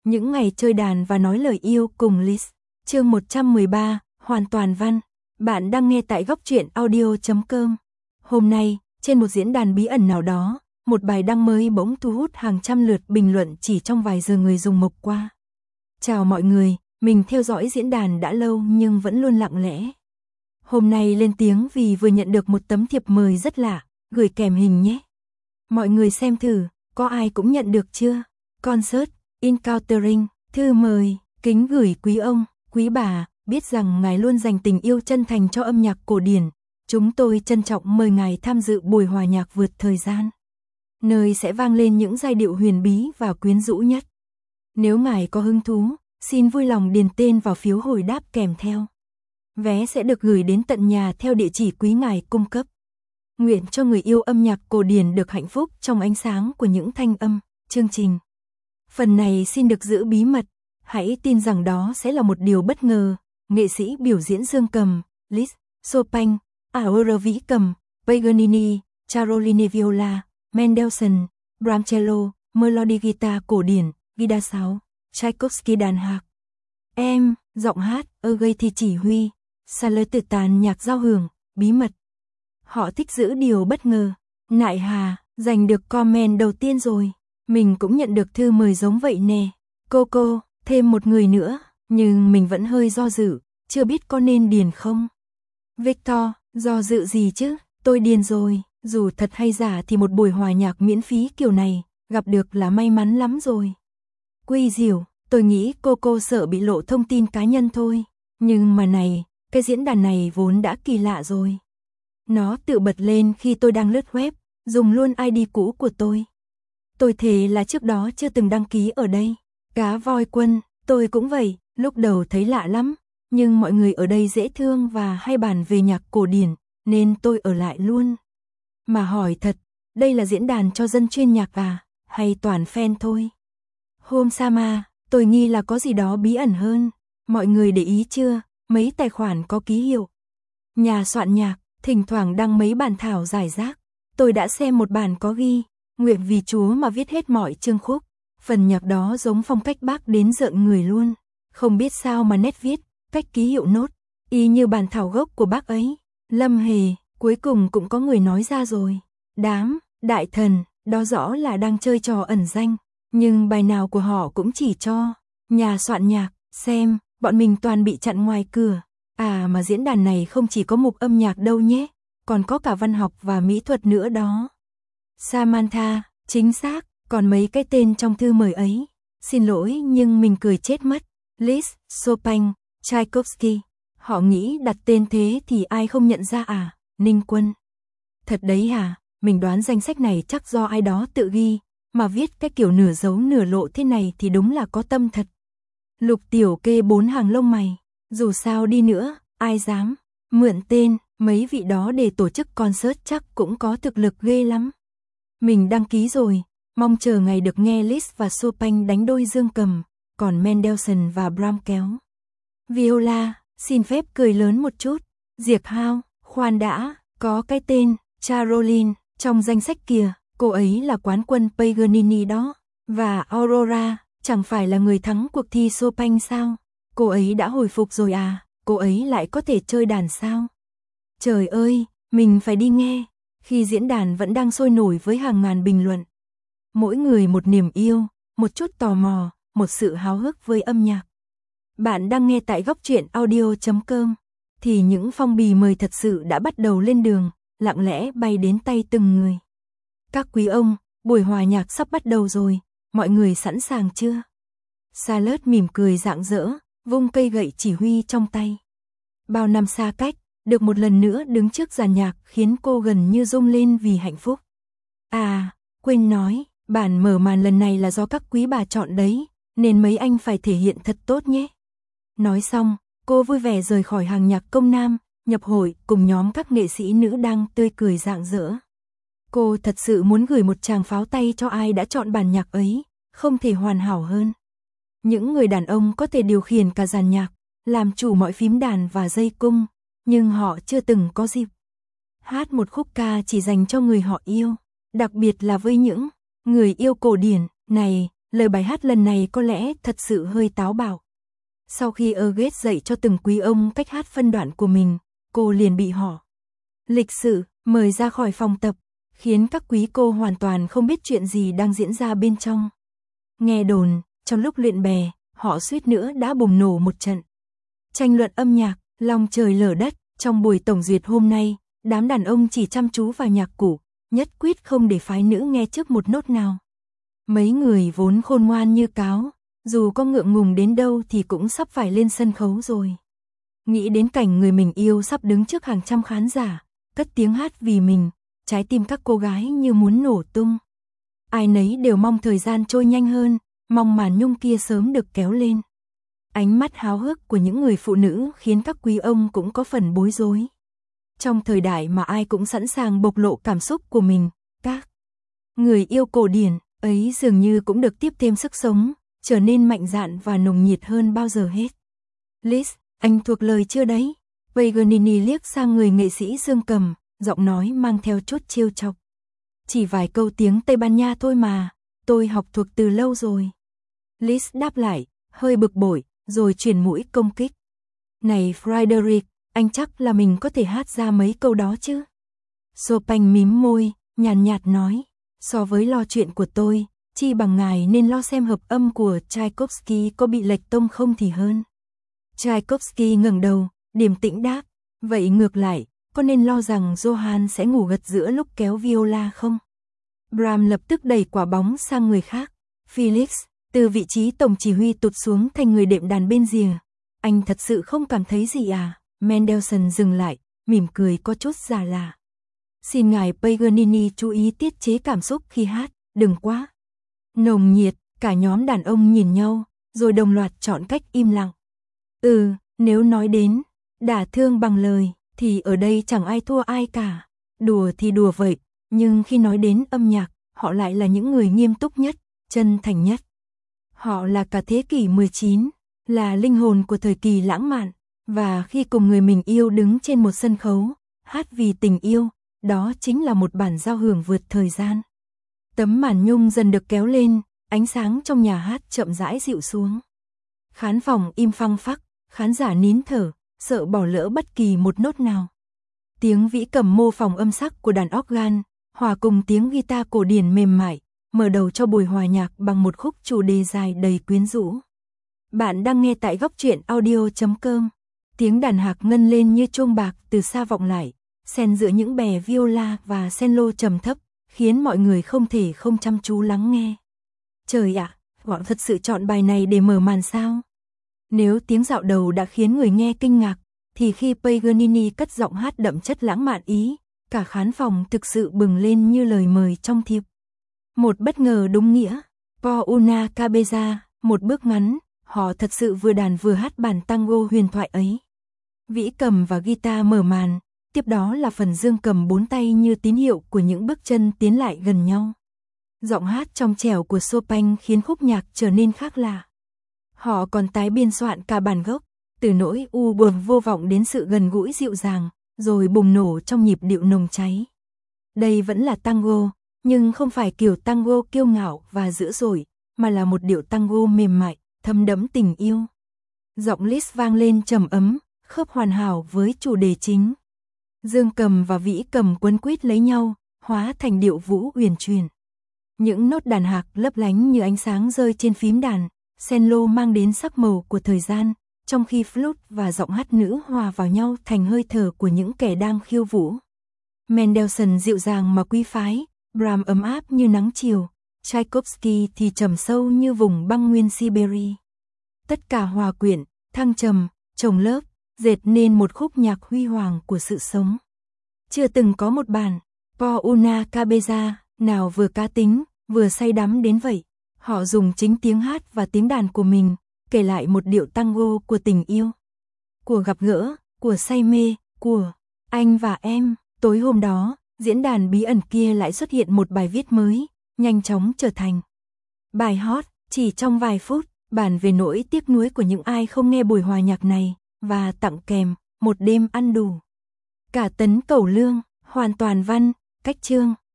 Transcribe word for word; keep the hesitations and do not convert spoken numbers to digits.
Những ngày chơi đàn và nói lời yêu cùng Liz. Chương một trăm mười ba, hoàn toàn văn. Bạn đang nghe tại góc truyện audio chấm com. Hôm nay, trên một diễn đàn bí ẩn nào đó, một bài đăng mới bỗng thu hút hàng trăm lượt bình luận chỉ trong vài giờ người dùng mộc qua. Chào mọi người, mình theo dõi diễn đàn đã lâu nhưng vẫn luôn lặng lẽ. Hôm nay lên tiếng vì vừa nhận được một tấm thiệp mời rất lạ, gửi kèm hình nhé. Mọi người xem thử, có ai cũng nhận được chưa? Concert, Encountering, thư mời, kính gửi quý ông, quý bà, biết rằng ngài luôn dành tình yêu chân thành cho âm nhạc cổ điển. Chúng tôi trân trọng mời ngài tham dự buổi hòa nhạc vượt thời gian, nơi sẽ vang lên những giai điệu huyền bí và quyến rũ nhất. Nếu ngài có hứng thú, xin vui lòng điền tên vào phiếu hồi đáp kèm theo. Vé sẽ được gửi đến tận nhà theo địa chỉ quý ngài cung cấp. Nguyện cho người yêu âm nhạc cổ điển được hạnh phúc trong ánh sáng của những thanh âm, chương trình. Phần này xin được giữ bí mật, hãy tin rằng đó sẽ là một điều bất ngờ. Nghệ sĩ biểu diễn dương cầm, Liz, Chopin, Aurora vĩ cầm, Paganini, Caroline viola, Mendelssohn, Brahms cello, melody guitar cổ điển, guitar sáo, Tchaikovsky đàn hạc. Em, giọng hát, Sergei thì chỉ huy, Saler tự tàn nhạc giao hưởng, bí mật. Họ thích giữ điều bất ngờ. Nại hà, giành được comment đầu tiên rồi. Mình cũng nhận được thư mời giống vậy nè. Cô cô, thêm một người nữa, nhưng mình vẫn hơi do dự, chưa biết có nên điền không. Victor, do dự gì chứ, tôi điền rồi, dù thật hay giả thì một buổi hòa nhạc miễn phí kiểu này, gặp được là may mắn lắm rồi. Quy Diểu, tôi nghĩ cô cô sợ bị lộ thông tin cá nhân thôi, nhưng mà này, cái diễn đàn này vốn đã kỳ lạ rồi. Nó tự bật lên khi tôi đang lướt web, dùng luôn i đê cũ của tôi. Tôi thề là trước đó chưa từng đăng ký ở đây. Cá voi quân, tôi cũng vậy, lúc đầu thấy lạ lắm, nhưng mọi người ở đây dễ thương và hay bàn về nhạc cổ điển, nên tôi ở lại luôn. Mà hỏi thật, đây là diễn đàn cho dân chuyên nhạc à, hay toàn fan thôi? Hôm Sama, tôi nghi là có gì đó bí ẩn hơn. Mọi người để ý chưa, mấy tài khoản có ký hiệu. Nhà soạn nhạc, thỉnh thoảng đăng mấy bản thảo giải rác. Tôi đã xem một bản có ghi, nguyện vì Chúa mà viết hết mọi chương khúc. Phần nhạc đó giống phong cách bác đến rợn người luôn. Không biết sao mà nét viết, cách ký hiệu nốt, y như bản thảo gốc của bác ấy. Lâm Hề, cuối cùng cũng có người nói ra rồi. Đám, đại thần, đó rõ là đang chơi trò ẩn danh. Nhưng bài nào của họ cũng chỉ cho nhà soạn nhạc, xem, bọn mình toàn bị chặn ngoài cửa. À mà diễn đàn này không chỉ có mục âm nhạc đâu nhé, còn có cả văn học và mỹ thuật nữa đó. Samantha, chính xác, còn mấy cái tên trong thư mời ấy. Xin lỗi nhưng mình cười chết mất. Liz, Chopin, Tchaikovsky. Họ nghĩ đặt tên thế thì ai không nhận ra à, Ninh Quân. Thật đấy hả, mình đoán danh sách này chắc do ai đó tự ghi, mà viết cái kiểu nửa giấu nửa lộ thế này thì đúng là có tâm thật. Lục Tiểu kê bốn hàng lông mày. Dù sao đi nữa, ai dám mượn tên mấy vị đó để tổ chức concert chắc cũng có thực lực ghê lắm. Mình đăng ký rồi, mong chờ ngày được nghe Liz và Chopin đánh đôi dương cầm, còn Mendelssohn và Brahms kéo viola. Xin phép cười lớn một chút. Diệp Hao, khoan đã, có cái tên Caroline trong danh sách kìa, cô ấy là quán quân Paganini đó. Và Aurora, chẳng phải là người thắng cuộc thi Chopin sao? Cô ấy đã hồi phục rồi à, cô ấy lại có thể chơi đàn sao? Trời ơi, mình phải đi nghe. Khi diễn đàn vẫn đang sôi nổi với hàng ngàn bình luận. Mỗi người một niềm yêu, một chút tò mò, một sự háo hức với âm nhạc. Bạn đang nghe tại góc truyện audio chấm com. Thì những phong bì mời thật sự đã bắt đầu lên đường, lặng lẽ bay đến tay từng người. Các quý ông, buổi hòa nhạc sắp bắt đầu rồi, mọi người sẵn sàng chưa? Saler mỉm cười rạng rỡ, vung cây gậy chỉ huy trong tay. Bao năm xa cách, được một lần nữa đứng trước dàn nhạc khiến cô gần như rung lên vì hạnh phúc. À, quên nói, bản mở màn lần này là do các quý bà chọn đấy, nên mấy anh phải thể hiện thật tốt nhé. Nói xong, cô vui vẻ rời khỏi hàng nhạc công nam, nhập hội cùng nhóm các nghệ sĩ nữ đang tươi cười rạng rỡ. Cô thật sự muốn gửi một tràng pháo tay cho ai đã chọn bản nhạc ấy, không thể hoàn hảo hơn. Những người đàn ông có thể điều khiển cả dàn nhạc, làm chủ mọi phím đàn và dây cung, nhưng họ chưa từng có dịp hát một khúc ca chỉ dành cho người họ yêu, đặc biệt là với những người yêu cổ điển. Này, lời bài hát lần này có lẽ thật sự hơi táo bạo. Sau khi Eugene dạy cho từng quý ông cách hát phân đoạn của mình, cô liền bị họ lịch sự mời ra khỏi phòng tập, khiến các quý cô hoàn toàn không biết chuyện gì đang diễn ra bên trong. Nghe đồn, trong lúc luyện bè, họ suýt nữa đã bùng nổ một trận tranh luận âm nhạc, long trời lở đất. Trong buổi tổng duyệt hôm nay, đám đàn ông chỉ chăm chú vào nhạc cụ, nhất quyết không để phái nữ nghe trước một nốt nào. Mấy người vốn khôn ngoan như cáo, dù có ngượng ngùng đến đâu thì cũng sắp phải lên sân khấu rồi. Nghĩ đến cảnh người mình yêu sắp đứng trước hàng trăm khán giả, cất tiếng hát vì mình, trái tim các cô gái như muốn nổ tung. Ai nấy đều mong thời gian trôi nhanh hơn, mong màn nhung kia sớm được kéo lên. Ánh mắt háo hức của những người phụ nữ khiến các quý ông cũng có phần bối rối. Trong thời đại mà ai cũng sẵn sàng bộc lộ cảm xúc của mình, các người yêu cổ điển ấy dường như cũng được tiếp thêm sức sống, trở nên mạnh dạn và nồng nhiệt hơn bao giờ hết. Liz, anh thuộc lời chưa đấy? Paganini liếc sang người nghệ sĩ Dương Cầm, giọng nói mang theo chút trêu chọc. Chỉ vài câu tiếng Tây Ban Nha thôi mà, tôi học thuộc từ lâu rồi. Liz đáp lại, hơi bực bội, rồi chuyển mũi công kích. Này Frederick, anh chắc là mình có thể hát ra mấy câu đó chứ? Chopin mím môi, nhàn nhạt nói, so với lo chuyện của tôi, chi bằng ngài nên lo xem hợp âm của Tchaikovsky có bị lệch tông không thì hơn. Tchaikovsky ngẩng đầu, điềm tĩnh đáp, vậy ngược lại, có nên lo rằng Johann sẽ ngủ gật giữa lúc kéo viola không? Brahms lập tức đẩy quả bóng sang người khác. Felix, từ vị trí tổng chỉ huy tụt xuống thành người đệm đàn bên rìa. Anh thật sự không cảm thấy gì à? Mendelssohn dừng lại, mỉm cười có chút già lạ. Xin ngài Paganini chú ý tiết chế cảm xúc khi hát, đừng quá nồng nhiệt. Cả nhóm đàn ông nhìn nhau, rồi đồng loạt chọn cách im lặng. Ừ, nếu nói đến đả thương bằng lời, thì ở đây chẳng ai thua ai cả. Đùa thì đùa vậy, nhưng khi nói đến âm nhạc, họ lại là những người nghiêm túc nhất, chân thành nhất. Họ là cả thế kỷ mười chín, là linh hồn của thời kỳ lãng mạn, và khi cùng người mình yêu đứng trên một sân khấu, hát vì tình yêu, đó chính là một bản giao hưởng vượt thời gian. Tấm màn nhung dần được kéo lên, ánh sáng trong nhà hát chậm rãi dịu xuống. Khán phòng im phăng phắc, khán giả nín thở, sợ bỏ lỡ bất kỳ một nốt nào. Tiếng vĩ cầm mô phỏng âm sắc của đàn organ, hòa cùng tiếng guitar cổ điển mềm mại, mở đầu cho buổi hòa nhạc bằng một khúc chủ đề dài đầy quyến rũ. Bạn đang nghe tại góc truyện audio chấm com. Tiếng đàn hạc ngân lên như chuông bạc từ xa vọng lại, xen giữa những bè viola và cello trầm thấp, khiến mọi người không thể không chăm chú lắng nghe. Trời ạ, họ thật sự chọn bài này để mở màn sao? Nếu tiếng dạo đầu đã khiến người nghe kinh ngạc, thì khi Paganini cất giọng hát đậm chất lãng mạn Ý, cả khán phòng thực sự bừng lên như lời mời trong thiệp. Một bất ngờ đúng nghĩa. Por una cabeza, một bước ngắn, họ thật sự vừa đàn vừa hát bản tango huyền thoại ấy. Vĩ cầm và guitar mở màn, tiếp đó là phần dương cầm bốn tay như tín hiệu của những bước chân tiến lại gần nhau. Giọng hát trong trẻo của Chopin khiến khúc nhạc trở nên khác lạ. Họ còn tái biên soạn cả bản gốc, từ nỗi u buồn vô vọng đến sự gần gũi dịu dàng, rồi bùng nổ trong nhịp điệu nồng cháy. Đây vẫn là tango, nhưng không phải kiểu tango kiêu ngạo và dữ dội, mà là một điệu tango mềm mại, thấm đẫm tình yêu. Giọng Liz vang lên trầm ấm, khớp hoàn hảo với chủ đề chính. Dương cầm và vĩ cầm quấn quýt lấy nhau, hóa thành điệu vũ uyển chuyển. Những nốt đàn hạc lấp lánh như ánh sáng rơi trên phím đàn, cello mang đến sắc màu của thời gian, trong khi flute và giọng hát nữ hòa vào nhau thành hơi thở của những kẻ đang khiêu vũ. Mendelssohn dịu dàng mà quý phái, Brahms ấm áp như nắng chiều, Tchaikovsky thì trầm sâu như vùng băng nguyên Siberia. Tất cả hòa quyện, thăng trầm, chồng lớp, dệt nên một khúc nhạc huy hoàng của sự sống. Chưa từng có một bản Por una cabeza nào vừa cá tính, vừa say đắm đến vậy. Họ dùng chính tiếng hát và tiếng đàn của mình, kể lại một điệu tango của tình yêu, của gặp gỡ, của say mê, của anh và em. Tối hôm đó, diễn đàn bí ẩn kia lại xuất hiện một bài viết mới, nhanh chóng trở thành bài hot. Chỉ trong vài phút, bàn về nỗi tiếc nuối của những ai không nghe buổi hòa nhạc này, và tặng kèm một đêm ăn đủ cả tấn cẩu lương. Hoàn toàn văn, cách chương.